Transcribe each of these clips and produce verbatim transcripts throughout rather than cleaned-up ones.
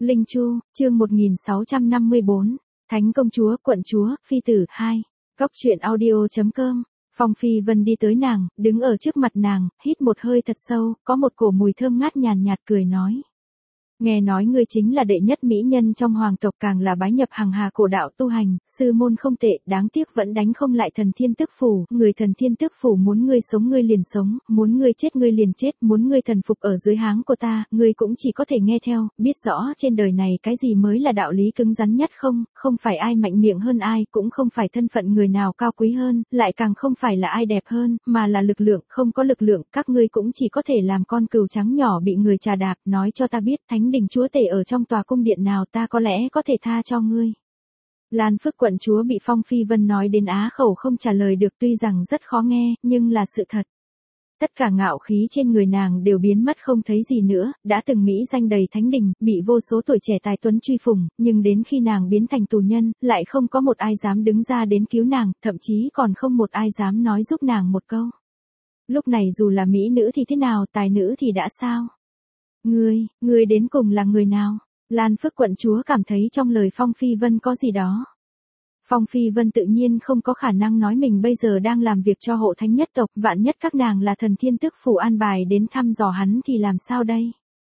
Linh Chu, chương một nghìn sáu trăm năm mươi bốn, Thánh công chúa, quận chúa, phi tử, hai. Góc truyện audio chấm com. Phong Phi Vân đi tới nàng, đứng ở trước mặt nàng, hít một hơi thật sâu, có một cổ mùi thơm ngát nhàn nhạt cười nói. Nghe nói ngươi chính là đệ nhất mỹ nhân trong hoàng tộc, càng là bái nhập hàng hà cổ đạo tu hành, sư môn không tệ, đáng tiếc vẫn đánh không lại thần thiên tức phủ, người thần thiên tức phủ muốn ngươi sống ngươi liền sống, muốn ngươi chết ngươi liền chết, muốn ngươi thần phục ở dưới háng của ta, ngươi cũng chỉ có thể nghe theo, biết rõ trên đời này cái gì mới là đạo lý cứng rắn nhất không, không phải ai mạnh miệng hơn ai, cũng không phải thân phận người nào cao quý hơn, lại càng không phải là ai đẹp hơn, mà là lực lượng, không có lực lượng, các ngươi cũng chỉ có thể làm con cừu trắng nhỏ bị người trà đạp, nói cho ta biết, thánh đình chúa tể ở trong tòa cung điện nào, ta có lẽ có thể tha cho ngươi. Lan Phước quận chúa bị Phong Phi Vân nói đến á khẩu không trả lời được, tuy rằng rất khó nghe, nhưng là sự thật. Tất cả ngạo khí trên người nàng đều biến mất không thấy gì nữa, đã từng mỹ danh đầy thánh đình, bị vô số tuổi trẻ tài tuấn truy phủng, nhưng đến khi nàng biến thành tù nhân, lại không có một ai dám đứng ra đến cứu nàng, thậm chí còn không một ai dám nói giúp nàng một câu. Lúc này dù là mỹ nữ thì thế nào, tài nữ thì đã sao? Ngươi, ngươi đến cùng là người nào? Lan Phước quận chúa cảm thấy trong lời Phong Phi Vân có gì đó. Phong Phi Vân tự nhiên không có khả năng nói mình bây giờ đang làm việc cho hộ thánh nhất tộc, vạn nhất các nàng là thần thiên tức phủ an bài đến thăm dò hắn thì làm sao đây?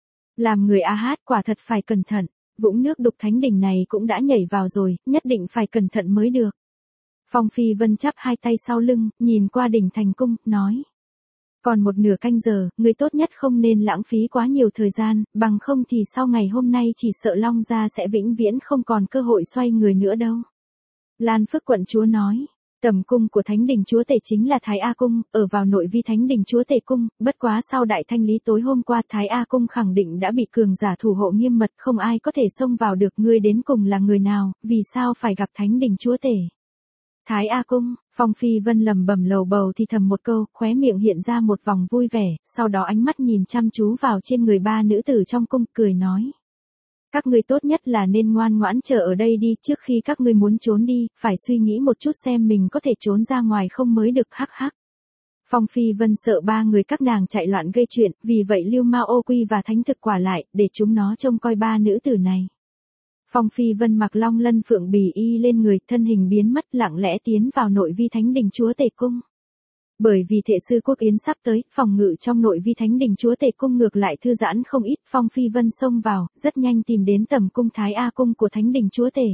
Làm người A Hát quả thật phải cẩn thận, vũng nước đục thánh đỉnh này cũng đã nhảy vào rồi, nhất định phải cẩn thận mới được. Phong Phi Vân chắp hai tay sau lưng, nhìn qua đỉnh thành cung, nói. Còn một nửa canh giờ, người tốt nhất không nên lãng phí quá nhiều thời gian, bằng không thì sau ngày hôm nay chỉ sợ Long gia sẽ vĩnh viễn không còn cơ hội xoay người nữa đâu. Lan Phước quận chúa nói, tẩm cung của thánh đình chúa tể chính là Thái A Cung, ở vào nội vi thánh đình chúa tể cung, bất quá sau đại thanh lý tối hôm qua Thái A Cung khẳng định đã bị cường giả thủ hộ nghiêm mật, không ai có thể xông vào được. Ngươi đến cùng là người nào, vì sao phải gặp thánh đình chúa tể? Thái A Cung, Phong Phi Vân lầm bầm lầu bầu thì thầm một câu, khóe miệng hiện ra một vòng vui vẻ, sau đó ánh mắt nhìn chăm chú vào trên người ba nữ tử trong cung, cười nói. Các ngươi tốt nhất là nên ngoan ngoãn chờ ở đây đi, trước khi các ngươi muốn trốn đi, phải suy nghĩ một chút xem mình có thể trốn ra ngoài không mới được, hắc hắc. Phong Phi Vân sợ ba người các nàng chạy loạn gây chuyện, vì vậy lưu ma ô quy và thánh thực quả lại, để chúng nó trông coi ba nữ tử này. Phong Phi Vân mặc long lân phượng bì y lên người, thân hình biến mất, lặng lẽ tiến vào nội vi thánh đình chúa tể cung. Bởi vì thệ sư quốc yến sắp tới, phòng ngự trong nội vi thánh đình chúa tể cung ngược lại thư giãn không ít. Phong Phi Vân xông vào, rất nhanh tìm đến tầm cung Thái A Cung của thánh đình chúa tể.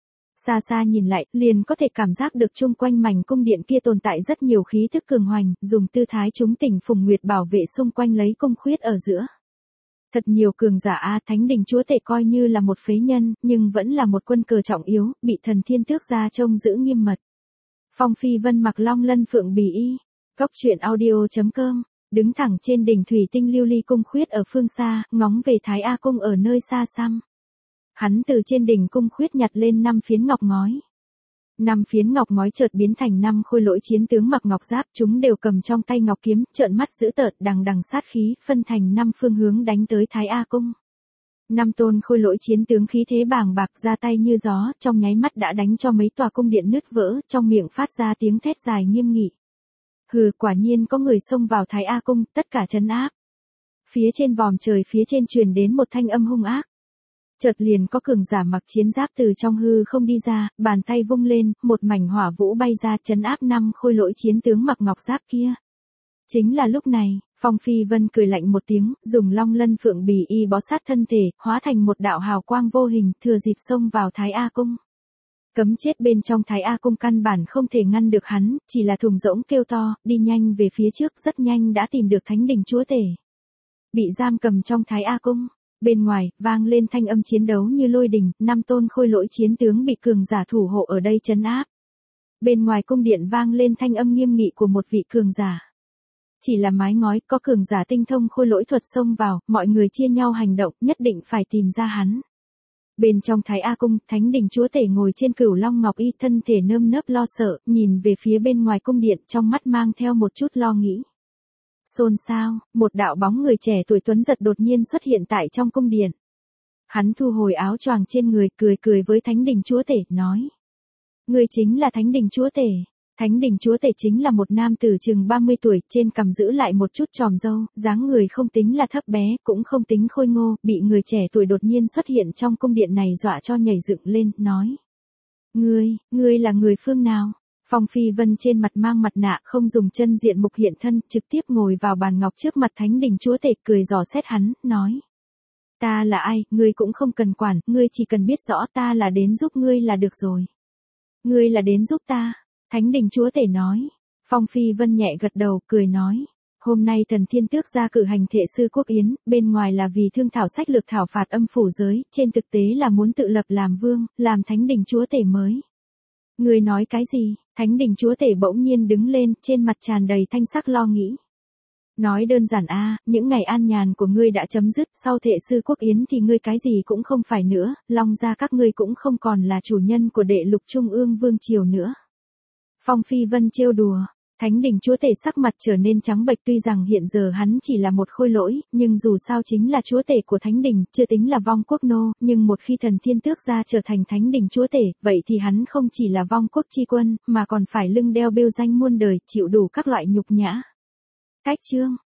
Xa xa nhìn lại, liền có thể cảm giác được chung quanh mảnh cung điện kia tồn tại rất nhiều khí thức cường hoành, dùng tư thái chúng tỉnh phùng nguyệt bảo vệ xung quanh lấy cung khuyết ở giữa. Thật nhiều cường giả A, thánh đình chúa tể coi như là một phế nhân, nhưng vẫn là một quân cờ trọng yếu, bị thần thiên tước gia trông giữ nghiêm mật. Phong Phi Vân mặc long lân phượng bì y. Góc truyện audio chấm com, đứng thẳng trên đỉnh thủy tinh lưu ly cung khuyết ở phương xa, ngóng về Thái A Cung ở nơi xa xăm. Hắn từ trên đỉnh cung khuyết nhặt lên năm phiến ngọc ngói. Năm phiến ngọc ngói chợt biến thành năm khôi lỗi chiến tướng mặc ngọc giáp, chúng đều cầm trong tay ngọc kiếm, trợn mắt dữ tợn, đằng đằng sát khí, phân thành năm phương hướng đánh tới Thái A Cung. Năm tôn khôi lỗi chiến tướng khí thế bàng bạc ra tay như gió, trong nháy mắt đã đánh cho mấy tòa cung điện nứt vỡ, trong miệng phát ra tiếng thét dài nghiêm nghị. Hừ, quả nhiên có người xông vào Thái A Cung, tất cả trấn áp. Phía trên vòm trời phía trên truyền đến một thanh âm hung ác. Chợt liền có cường giả mặc chiến giáp từ trong hư không đi ra, bàn tay vung lên, một mảnh hỏa vũ bay ra trấn áp năm khôi lỗi chiến tướng mặc ngọc giáp kia. Chính là lúc này, Phong Phi Vân cười lạnh một tiếng, dùng long lân phượng bì y bó sát thân thể, hóa thành một đạo hào quang vô hình, thừa dịp xông vào Thái A Cung. Cấm chết bên trong Thái A Cung căn bản không thể ngăn được hắn, chỉ là thùng rỗng kêu to, đi nhanh về phía trước, rất nhanh đã tìm được thánh đình chúa tể. Bị giam cầm trong Thái A Cung, bên ngoài, vang lên thanh âm chiến đấu như lôi đình, năm tôn khôi lỗi chiến tướng bị cường giả thủ hộ ở đây trấn áp. Bên ngoài cung điện vang lên thanh âm nghiêm nghị của một vị cường giả. Chỉ là mái ngói, có cường giả tinh thông khôi lỗi thuật xông vào, mọi người chia nhau hành động, nhất định phải tìm ra hắn. Bên trong Thái A Cung, thánh đình chúa tể ngồi trên cửu long ngọc y, thân thể nơm nớp lo sợ, nhìn về phía bên ngoài cung điện, trong mắt mang theo một chút lo nghĩ. Xôn xao, một đạo bóng người trẻ tuổi tuấn giật đột nhiên xuất hiện tại trong cung điện. Hắn thu hồi áo choàng trên người, cười cười với thánh đình chúa tể, nói. Người chính là thánh đình chúa tể. Thánh đình chúa tể chính là một nam tử chừng ba mươi tuổi, trên cằm giữ lại một chút tròm râu, dáng người không tính là thấp bé, cũng không tính khôi ngô, bị người trẻ tuổi đột nhiên xuất hiện trong cung điện này dọa cho nhảy dựng lên, nói. Ngươi, ngươi là người phương nào? Phong Phi Vân trên mặt mang mặt nạ, không dùng chân diện mục hiện thân, trực tiếp ngồi vào bàn ngọc trước mặt thánh đình chúa tể, cười dò xét hắn, nói. Ta là ai, ngươi cũng không cần quản, ngươi chỉ cần biết rõ ta là đến giúp ngươi là được rồi. Ngươi là đến giúp ta. Thánh đình chúa tể nói. Phong Phi Vân nhẹ gật đầu, cười nói. Hôm nay thần thiên tước ra cử hành thệ sư quốc yến, bên ngoài là vì thương thảo sách lược thảo phạt âm phủ giới, trên thực tế là muốn tự lập làm vương, làm thánh đình chúa tể mới. Ngươi nói cái gì? Thánh đình chúa tể bỗng nhiên đứng lên, trên mặt tràn đầy thanh sắc lo nghĩ. Nói đơn giản a, những ngày an nhàn của ngươi đã chấm dứt, sau thệ sư quốc yến thì ngươi cái gì cũng không phải nữa, Long gia các ngươi cũng không còn là chủ nhân của đệ lục trung ương vương triều nữa. Phong Phi Vân trêu đùa, thánh đình chúa tể sắc mặt trở nên trắng bệch, tuy rằng hiện giờ hắn chỉ là một khôi lỗi, nhưng dù sao chính là chúa tể của thánh đình, chưa tính là vong quốc nô, nhưng một khi thần thiên tước gia trở thành thánh đình chúa tể, vậy thì hắn không chỉ là vong quốc chi quân, mà còn phải lưng đeo bêu danh muôn đời, chịu đủ các loại nhục nhã. Cách chương